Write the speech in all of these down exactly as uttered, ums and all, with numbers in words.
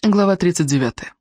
Глава тридцать девятая.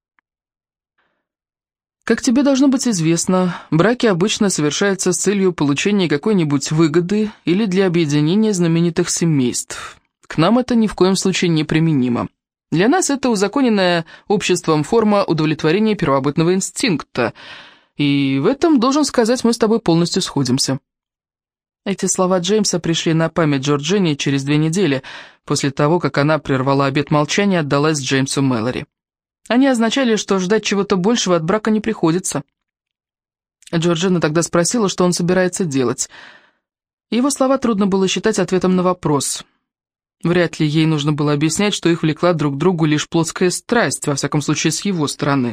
Как тебе должно быть известно, браки обычно совершаются с целью получения какой-нибудь выгоды или для объединения знаменитых семейств. К нам это ни в коем случае не применимо. Для нас это узаконенная обществом форма удовлетворения первобытного инстинкта, и в этом, должен сказать, мы с тобой полностью сходимся. Эти слова Джеймса пришли на память Джорджине через две недели, после того, как она прервала обет молчания и отдалась Джеймсу Мэлори. Они означали, что ждать чего-то большего от брака не приходится. Джорджина тогда спросила, что он собирается делать. Его слова трудно было считать ответом на вопрос. Вряд ли ей нужно было объяснять, что их влекла друг к другу лишь плотская страсть, во всяком случае с его стороны.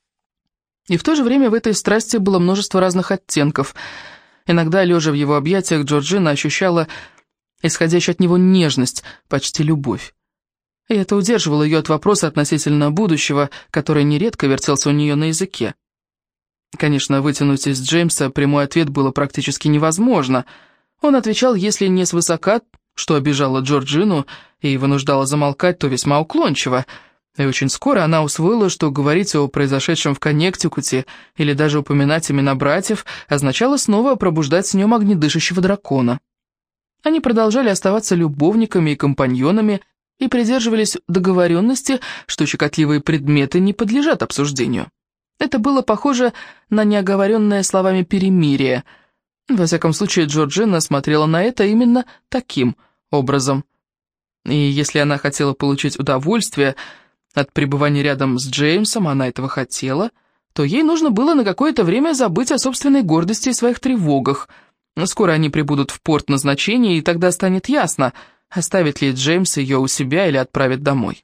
И в то же время в этой страсти было множество разных оттенков. Иногда, лежа в его объятиях, Джорджина ощущала исходящую от него нежность, почти любовь. И это удерживало ее от вопроса относительно будущего, который нередко вертелся у нее на языке. Конечно, вытянуть из Джеймса прямой ответ было практически невозможно. Он отвечал, если не свысока, что обижало Джорджину и вынуждало замолкать, то весьма уклончиво. И очень скоро она усвоила, что говорить о произошедшем в Коннектикуте или даже упоминать имена братьев означало снова пробуждать с нем огнедышащего дракона. Они продолжали оставаться любовниками и компаньонами и придерживались договоренности, что щекотливые предметы не подлежат обсуждению. Это было похоже на неоговоренное словами перемирие. Во всяком случае, Джорджина смотрела на это именно таким образом. И если она хотела получить удовольствие от пребывания рядом с Джеймсом, она этого хотела, то ей нужно было на какое-то время забыть о собственной гордости и своих тревогах. Скоро они прибудут в порт назначения, и тогда станет ясно, оставит ли Джеймс ее у себя или отправит домой.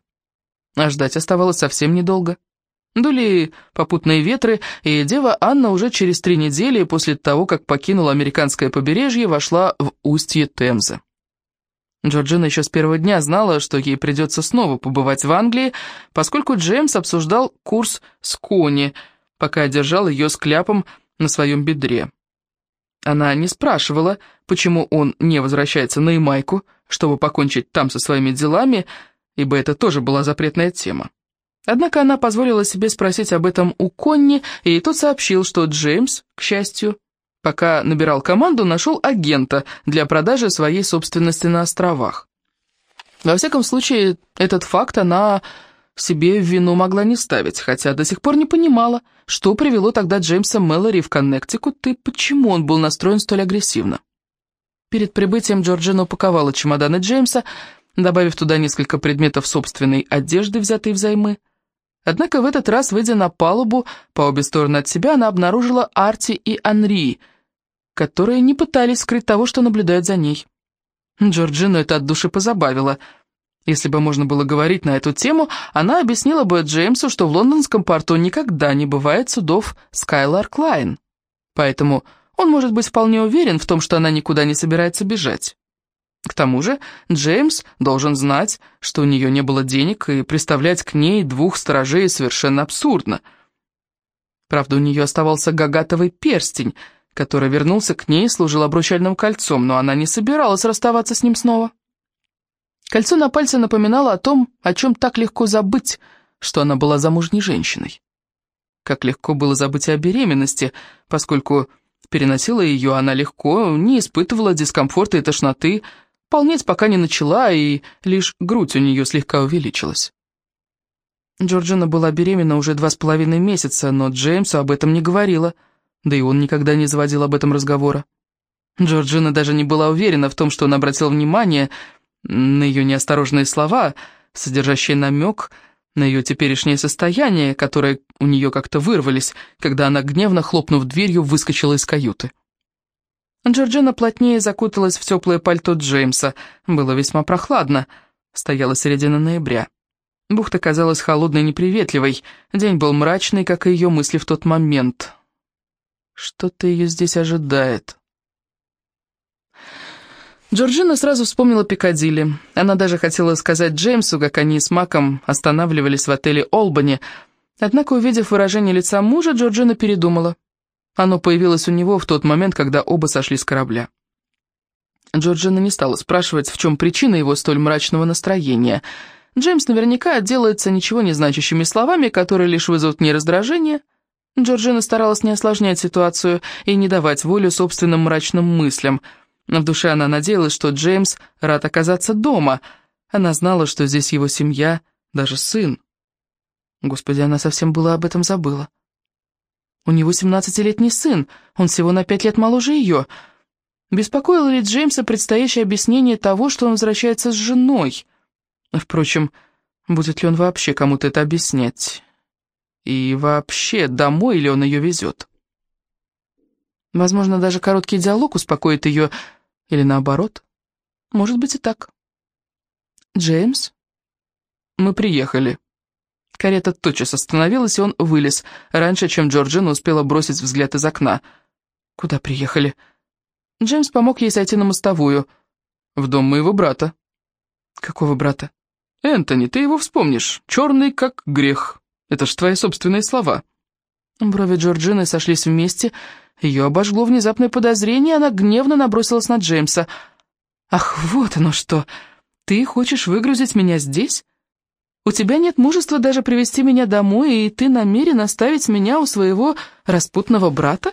А ждать оставалось совсем недолго. Дули попутные ветры, и дева Анна уже через три недели после того, как покинула американское побережье, вошла в устье Темзы. Джорджина еще с первого дня знала, что ей придется снова побывать в Англии, поскольку Джеймс обсуждал курс с Кони, пока держал ее с кляпом на своем бедре. Она не спрашивала, почему он не возвращается на Ямайку, чтобы покончить там со своими делами, ибо это тоже была запретная тема. Однако она позволила себе спросить об этом у Конни, и тот сообщил, что Джеймс, к счастью, пока набирал команду, нашел агента для продажи своей собственности на островах. Во всяком случае, этот факт она себе в вину могла не ставить, хотя до сих пор не понимала, что привело тогда Джеймса Мэлори в Коннектикут и почему он был настроен столь агрессивно. Перед прибытием Джорджина упаковала чемоданы Джеймса, добавив туда несколько предметов собственной одежды, взятой взаймы. Однако в этот раз, выйдя на палубу, по обе стороны от себя, она обнаружила Арти и Анри, которые не пытались скрыть того, что наблюдают за ней. Джорджину это от души позабавило. Если бы можно было говорить на эту тему, она объяснила бы Джеймсу, что в лондонском порту никогда не бывает судов Skylark Line, поэтому он может быть вполне уверен в том, что она никуда не собирается бежать. К тому же Джеймс должен знать, что у нее не было денег, и представлять к ней двух сторожей совершенно абсурдно. Правда, у нее оставался гагатовый перстень, который вернулся к ней и служил обручальным кольцом, но она не собиралась расставаться с ним снова. Кольцо на пальце напоминало о том, о чем так легко забыть, что она была замужней женщиной. Как легко было забыть о беременности, поскольку переносила ее она легко, не испытывала дискомфорта и тошноты, полнеть пока не начала, и лишь грудь у нее слегка увеличилась. Джорджина была беременна уже два с половиной месяца, но Джеймсу об этом не говорила, да и он никогда не заводил об этом разговора. Джорджина даже не была уверена в том, что он обратил внимание на ее неосторожные слова, содержащие намек на ее теперешнее состояние, которые у нее как-то вырвались, когда она, гневно хлопнув дверью, выскочила из каюты. Джорджина плотнее закуталась в теплое пальто Джеймса. Было весьма прохладно. Стояла середина ноября. Бухта казалась холодной и неприветливой. День был мрачный, как и ее мысли в тот момент. Что-то ее здесь ожидает. Джорджина сразу вспомнила Пикадилли. Она даже хотела сказать Джеймсу, как они с Маком останавливались в отеле «Олбани». Однако, увидев выражение лица мужа, Джорджина передумала. Оно появилось у него в тот момент, когда оба сошли с корабля. Джорджина не стала спрашивать, в чем причина его столь мрачного настроения. Джеймс наверняка отделается ничего не значащими словами, которые лишь вызовут в ней раздражение. Джорджина старалась не осложнять ситуацию и не давать волю собственным мрачным мыслям. В душе она надеялась, что Джеймс рад оказаться дома. Она знала, что здесь его семья, даже сын. Господи, она совсем была об этом забыла. У него семнадцатилетний сын, он всего на пять лет моложе ее. Беспокоило ли Джеймса предстоящее объяснение того, что он возвращается с женой? Впрочем, будет ли он вообще кому-то это объяснять? И вообще, домой ли он ее везет? Возможно, даже короткий диалог успокоит ее, или наоборот. Может быть и так. «Джеймс?» «Мы приехали». Карета тотчас остановилась, и он вылез, раньше, чем Джорджина успела бросить взгляд из окна. «Куда приехали?» Джеймс помог ей сойти на мостовую. «В дом моего брата». «Какого брата?» «Энтони, ты его вспомнишь. Черный, как грех. Это ж твои собственные слова». Брови Джорджины сошлись вместе. Ее обожгло внезапное подозрение, она гневно набросилась на Джеймса. «Ах, вот оно что! Ты хочешь выгрузить меня здесь? У тебя нет мужества даже привести меня домой, и ты намерен оставить меня у своего распутного брата?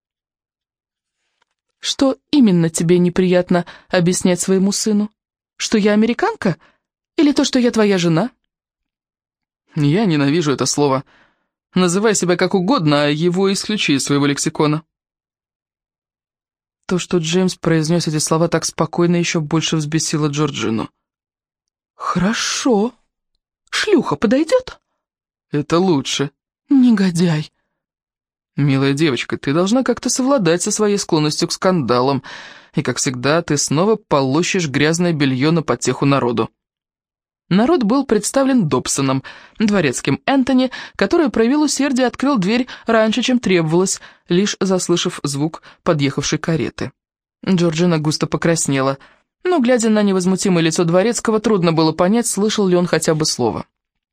Что именно тебе неприятно объяснять своему сыну? Что я американка? Или то, что я твоя жена?» «Я ненавижу это слово. Называй себя как угодно, а его исключи из своего лексикона». То, что Джеймс произнес эти слова так спокойно, еще больше взбесило Джорджину. «Хорошо. Шлюха подойдет?» «Это лучше». «Негодяй». «Милая девочка, ты должна как-то совладать со своей склонностью к скандалам, и, как всегда, ты снова полощешь грязное белье на потеху народу». Народ был представлен Добсоном, дворецким Энтони, который проявил усердие и открыл дверь раньше, чем требовалось, лишь заслышав звук подъехавшей кареты. Джорджина густо покраснела, но, глядя на невозмутимое лицо дворецкого, трудно было понять, слышал ли он хотя бы слово.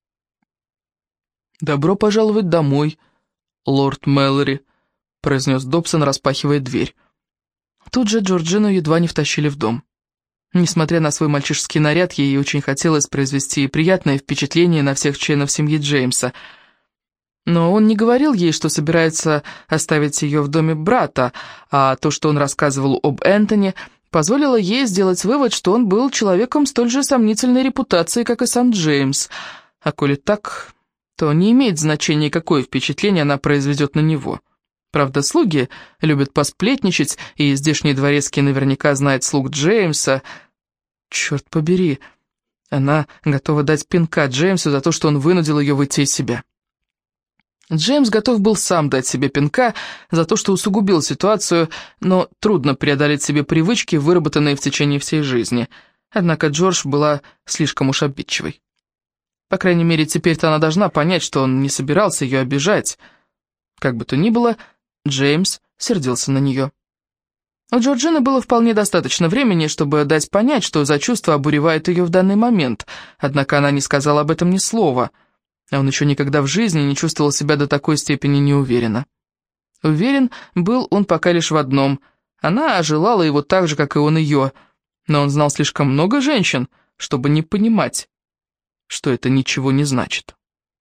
«Добро пожаловать домой, лорд Мэлори», — произнес Добсон, распахивая дверь. Тут же Джорджину едва не втащили в дом. Несмотря на свой мальчишеский наряд, ей очень хотелось произвести приятное впечатление на всех членов семьи Джеймса. Но он не говорил ей, что собирается оставить ее в доме брата, а то, что он рассказывал об Энтони, позволило ей сделать вывод, что он был человеком столь же сомнительной репутации, как и сам Джеймс. А коли так, то не имеет значения, какое впечатление она произведет на него. Правда, слуги любят посплетничать, и здешний дворецкий наверняка знает слуг Джеймса. Черт побери, она готова дать пинка Джеймсу за то, что он вынудил ее выйти из себя. Джеймс готов был сам дать себе пинка за то, что усугубил ситуацию, но трудно преодолеть себе привычки, выработанные в течение всей жизни. Однако Джордж была слишком уж обидчивой. По крайней мере, теперь-то она должна понять, что он не собирался ее обижать. Как бы то ни было, Джеймс сердился на нее. У Джорджины было вполне достаточно времени, чтобы дать понять, что за чувство обуревает ее в данный момент, однако она не сказала об этом ни слова, а он еще никогда в жизни не чувствовал себя до такой степени неуверенно. Уверен был он пока лишь в одном: она желала его так же, как и он ее, но он знал слишком много женщин, чтобы не понимать, что это ничего не значит.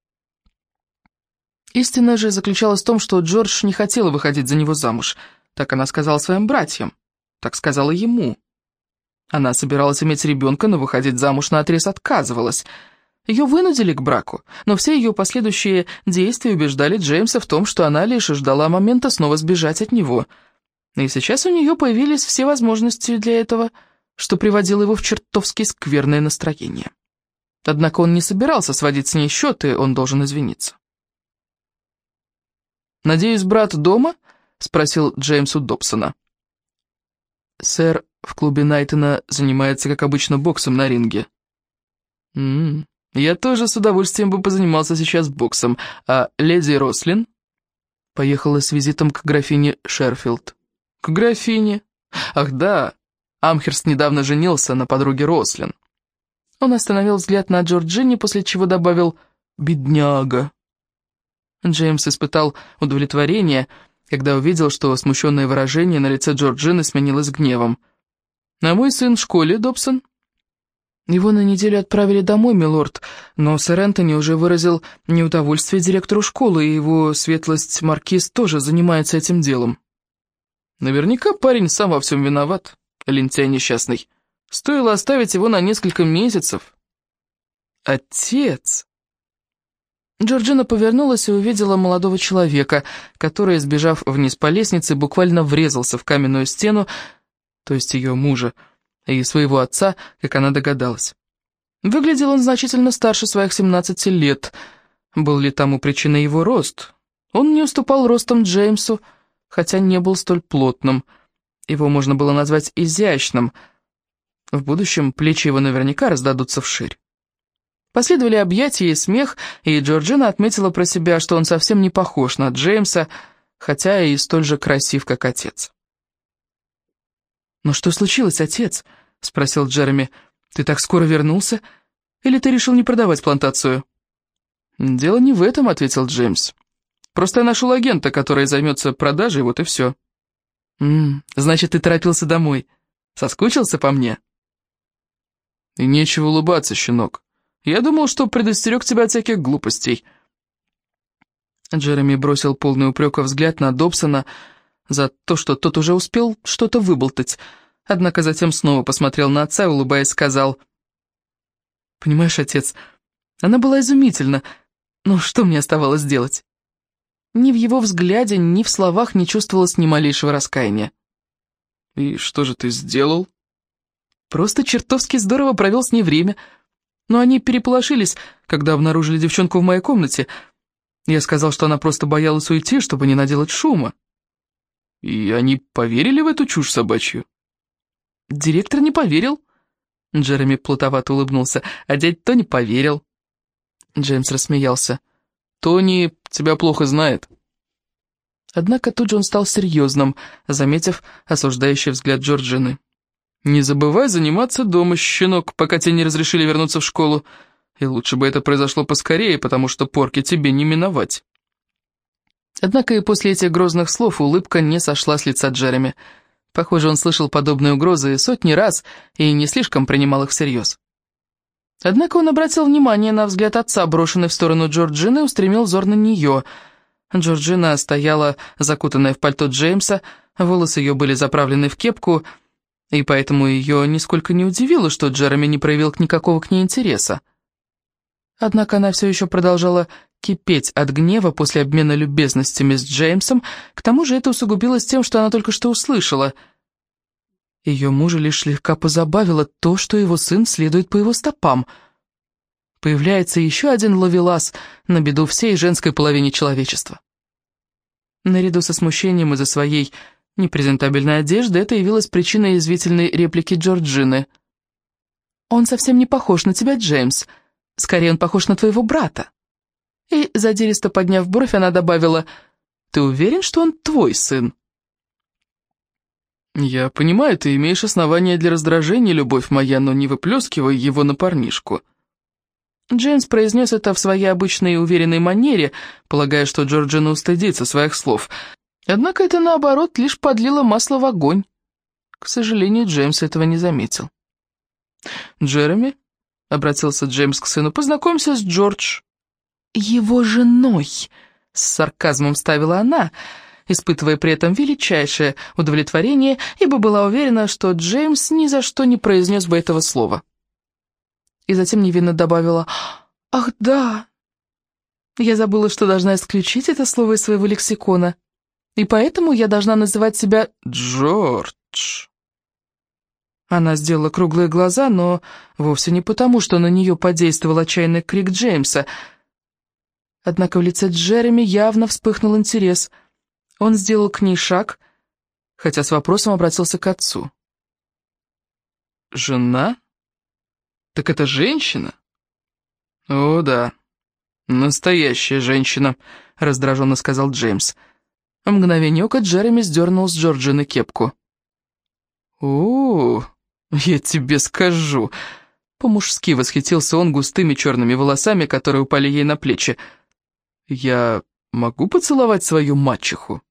Истина же заключалась в том, что Джордж не хотела выходить за него замуж. Так она сказала своим братьям. Так сказала ему. Она собиралась иметь ребенка, но выходить замуж наотрез отказывалась. Ее вынудили к браку, но все ее последующие действия убеждали Джеймса в том, что она лишь ждала момента снова сбежать от него. И сейчас у нее появились все возможности для этого, что приводило его в чертовски скверное настроение. Однако он не собирался сводить с ней счеты, он должен извиниться. «Надеюсь, брат дома?» — спросил Джеймс у Добсона. «Сэр в клубе Найтона занимается, как обычно, боксом на ринге». «М-м, я тоже с удовольствием бы позанимался сейчас боксом. А леди Рослин?» «Поехала с визитом к графине Шерфилд». «К графине? Ах да, Амхерст недавно женился на подруге Рослин». Он остановил взгляд на Джорджине, после чего добавил «бедняга». Джеймс испытал удовлетворение, когда увидел, что смущенное выражение на лице Джорджины сменилось гневом. «А мой сын в школе, Добсон?» Его на неделю отправили домой, милорд, но сэр Энтони уже выразил неудовольствие директору школы, и его светлость маркиз тоже занимается этим делом. Наверняка парень сам во всем виноват, лентяй несчастный. Стоило оставить его на несколько месяцев. Отец! Джорджина повернулась и увидела молодого человека, который, сбежав вниз по лестнице, буквально врезался в каменную стену, то есть ее мужа, и своего отца, как она догадалась. Выглядел он значительно старше своих семнадцати лет. Был ли тому причиной его рост? Он не уступал ростом Джеймсу, хотя не был столь плотным. Его можно было назвать изящным. В будущем плечи его наверняка раздадутся вширь. Последовали объятия и смех, и Джорджина отметила про себя, что он совсем не похож на Джеймса, хотя и столь же красив, как отец. «Но что случилось, отец?» — спросил Джереми. «Ты так скоро вернулся? Или ты решил не продавать плантацию?» «Дело не в этом», — ответил Джеймс. «Просто я нашел агента, который займется продажей, вот и все». «М-м, значит, ты торопился домой. Соскучился по мне?» «И нечего улыбаться, щенок. Я думал, что предостерег тебя от всяких глупостей». Джереми бросил полный упрека взгляд на Добсона за то, что тот уже успел что-то выболтать, однако затем снова посмотрел на отца и, улыбаясь, сказал: «Понимаешь, отец, она была изумительна, но что мне оставалось делать?» Ни в его взгляде, ни в словах не чувствовалось ни малейшего раскаяния. «И что же ты сделал?» «Просто чертовски здорово провел с ней время, но они переполошились, когда обнаружили девчонку в моей комнате. Я сказал, что она просто боялась уйти, чтобы не наделать шума». «И они поверили в эту чушь собачью?» «Директор не поверил». Джереми плутовато улыбнулся, а дядь Тони поверил. Джеймс рассмеялся. «Тони тебя плохо знает». Однако тут же он стал серьезным, заметив осуждающий взгляд Джорджины. «Не забывай заниматься дома, щенок, пока тебе не разрешили вернуться в школу. И лучше бы это произошло поскорее, потому что порки тебе не миновать». Однако и после этих грозных слов улыбка не сошла с лица Джереми. Похоже, он слышал подобные угрозы сотни раз и не слишком принимал их всерьез. Однако он обратил внимание на взгляд отца, брошенный в сторону Джорджины, и устремил взор на нее. Джорджина стояла, закутанная в пальто Джеймса, волосы ее были заправлены в кепку, и поэтому ее нисколько не удивило, что Джереми не проявил никакого к ней интереса. Однако она все еще продолжала кипеть от гнева после обмена любезностями с Джеймсом, к тому же это усугубилось тем, что она только что услышала. Ее мужа лишь слегка позабавило то, что его сын следует по его стопам. Появляется еще один ловелас на беду всей женской половине человечества. Наряду со смущением из-за своей непрезентабельной одежды это явилось причиной язвительной реплики Джорджины. «Он совсем не похож на тебя, Джеймс. Скорее, он похож на твоего брата». И, задиристо подняв бровь, она добавила: «Ты уверен, что он твой сын?» «Я понимаю, ты имеешь основания для раздражения, любовь моя, но не выплескивай его на парнишку». Джеймс произнес это в своей обычной уверенной манере, полагая, что Джорджина устыдится своих слов. Однако это, наоборот, лишь подлило масло в огонь. К сожалению, Джеймс этого не заметил. «Джереми», — обратился Джеймс к сыну, — «познакомься с Джордж». «Его женой», — с сарказмом вставила она, испытывая при этом величайшее удовлетворение, ибо была уверена, что Джеймс ни за что не произнес бы этого слова. И затем невинно добавила: «Ах, да, я забыла, что должна исключить это слово из своего лексикона, и поэтому я должна называть себя Джордж». Она сделала круглые глаза, но вовсе не потому, что на нее подействовал отчаянный крик Джеймса. Однако в лице Джереми явно вспыхнул интерес. Он сделал к ней шаг, хотя с вопросом обратился к отцу. «Жена? Так это женщина?» «О, да, настоящая женщина», — раздраженно сказал Джеймс. В мгновение ока Джереми сдернул с Джорджины кепку. «О, я тебе скажу», — по-мужски восхитился он густыми черными волосами, которые упали ей на плечи. «Я могу поцеловать свою мачеху?»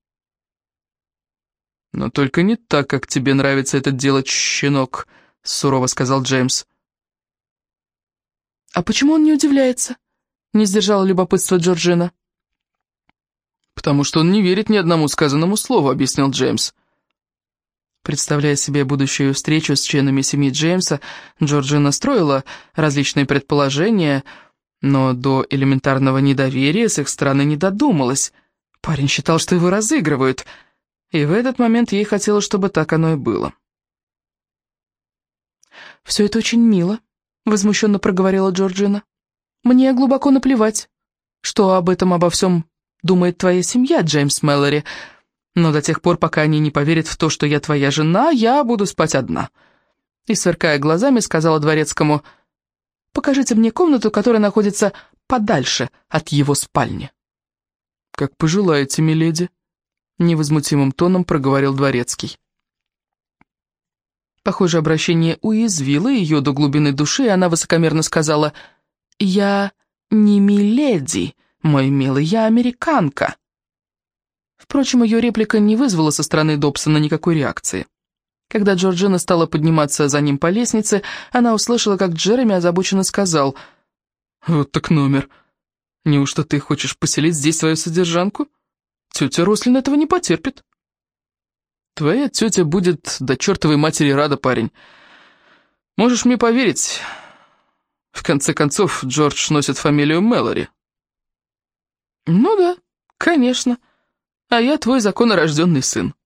«Но только не так, как тебе нравится это делать, щенок», — сурово сказал Джеймс. «А почему он не удивляется?» — не сдержала любопытство Джорджина. «Потому что он не верит ни одному сказанному слову», — объяснил Джеймс. Представляя себе будущую встречу с членами семьи Джеймса, Джорджина строила различные предположения, но до элементарного недоверия с их стороны не додумалась. Парень считал, что его разыгрывают, и в этот момент ей хотелось, чтобы так оно и было. «Все это очень мило», — возмущенно проговорила Джорджина. «Мне глубоко наплевать, что об этом обо всем думает твоя семья, Джеймс Мэлори, но до тех пор, пока они не поверят в то, что я твоя жена, я буду спать одна». И, сверкая глазами, сказала дворецкому: «Покажите мне комнату, которая находится подальше от его спальни». «Как пожелаете, миледи», — невозмутимым тоном проговорил дворецкий. Похоже, обращение уязвило ее до глубины души, и она высокомерно сказала: «Я не миледи, мой милый, я американка». Впрочем, ее реплика не вызвала со стороны Добсона никакой реакции. Когда Джорджина стала подниматься за ним по лестнице, она услышала, как Джереми озабоченно сказал: «Вот так номер. Неужто ты хочешь поселить здесь свою содержанку? Тетя Рослин этого не потерпит». «Твоя тетя будет до чертовой матери рада, парень. Можешь мне поверить. В конце концов, Джордж носит фамилию Мэлори». «Ну да, конечно. А я твой законорожденный сын».